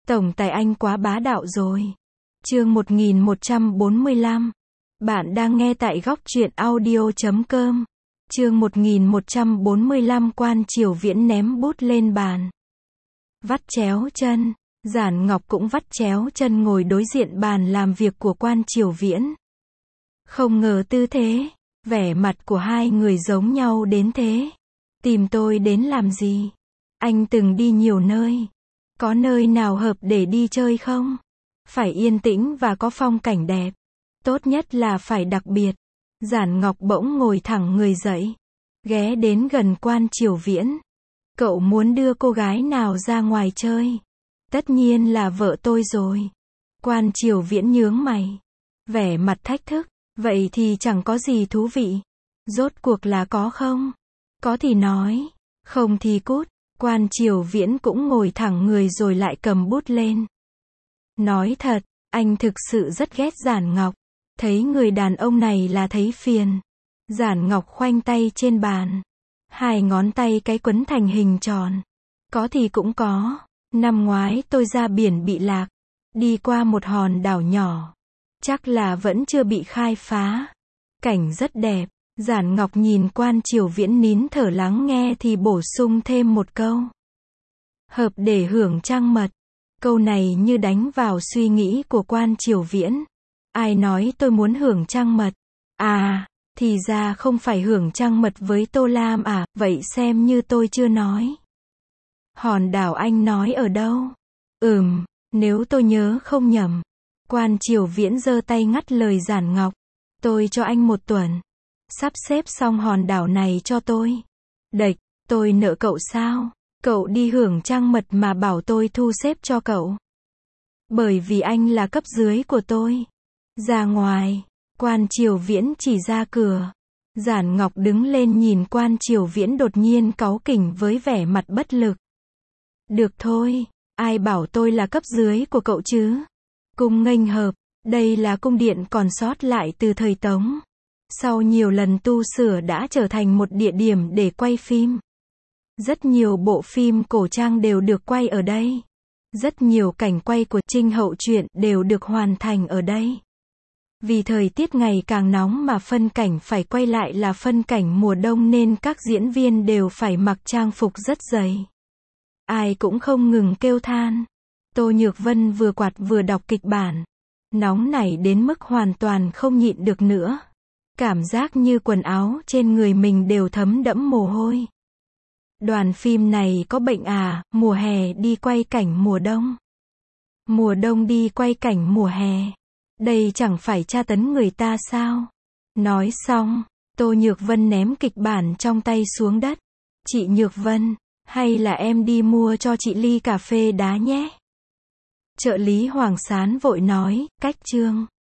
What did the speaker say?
Tổng tài anh quá bá đạo rồi. Chương 1145. Bạn đang nghe tại góc truyện audio.com. Chương 1145 Quan Triều Viễn ném bút lên bàn. Vắt chéo chân. Giản Ngọc cũng vắt chéo chân ngồi đối diện bàn làm việc của Quan Triều Viễn. Không ngờ tư thế, vẻ mặt của hai người giống nhau đến thế. Tìm tôi đến làm gì? Anh từng đi nhiều nơi. Có nơi nào hợp để đi chơi không? Phải yên tĩnh và có phong cảnh đẹp. Tốt nhất là phải đặc biệt. Giản Ngọc bỗng ngồi thẳng người dậy. Ghé đến gần Quan Triều Viễn. Cậu muốn đưa cô gái nào ra ngoài chơi? Tất nhiên là vợ tôi rồi. Quan Triều Viễn nhướng mày. Vẻ mặt thách thức. Vậy thì chẳng có gì thú vị. Rốt cuộc là có không? Có thì nói. Không thì cút. Quan Triều Viễn cũng ngồi thẳng người rồi lại cầm bút lên. Nói thật, anh thực sự rất ghét Giản Ngọc. Thấy người đàn ông này là thấy phiền. Giản Ngọc khoanh tay trên bàn. Hai ngón tay cái quấn thành hình tròn. Có thì cũng có. Năm ngoái tôi ra biển bị lạc. Đi qua một hòn đảo nhỏ. Chắc là vẫn chưa bị khai phá. Cảnh rất đẹp. Giản Ngọc nhìn Quan Triều Viễn nín thở lắng nghe thì bổ sung thêm một câu. Hợp để hưởng trăng mật. Câu này như đánh vào suy nghĩ của Quan Triều Viễn. Ai nói tôi muốn hưởng trăng mật? À, thì ra không phải hưởng trăng mật với Tô Lam à, vậy xem như tôi chưa nói. Hòn đảo anh nói ở đâu? Nếu tôi nhớ không nhầm. Quan Triều Viễn giơ tay ngắt lời Giản Ngọc. Tôi cho anh 1 tuần. Sắp xếp xong hòn đảo này cho tôi. Đệch, tôi nợ cậu sao? Cậu đi hưởng trăng mật mà bảo tôi thu xếp cho cậu. Bởi vì anh là cấp dưới của tôi. Ra ngoài. Quan Triều Viễn chỉ ra cửa. Giản Ngọc đứng lên nhìn Quan Triều Viễn đột nhiên cáu kỉnh với vẻ mặt bất lực. Được thôi, ai bảo tôi là cấp dưới của cậu chứ? Cung nghênh hợp, đây là cung điện còn sót lại từ thời Tống. Sau nhiều lần tu sửa đã trở thành một địa điểm để quay phim. Rất nhiều bộ phim cổ trang đều được quay ở đây. Rất nhiều cảnh quay của Trinh Hậu truyện đều được hoàn thành ở đây. Vì thời tiết ngày càng nóng mà phân cảnh phải quay lại là phân cảnh mùa đông nên các diễn viên đều phải mặc trang phục rất dày. Ai cũng không ngừng kêu than. Tô Nhược Vân vừa quạt vừa đọc kịch bản. Nóng nảy đến mức hoàn toàn không nhịn được nữa. Cảm giác như quần áo trên người mình đều thấm đẫm mồ hôi. Đoàn phim này có bệnh à, mùa hè đi quay cảnh mùa đông. Mùa đông đi quay cảnh mùa hè. Đây chẳng phải tra tấn người ta sao? Nói xong, Tô Nhược Vân ném kịch bản trong tay xuống đất. Chị Nhược Vân, hay là em đi mua cho chị ly cà phê đá nhé? Trợ lý Hoàng Sán vội nói, cách chương.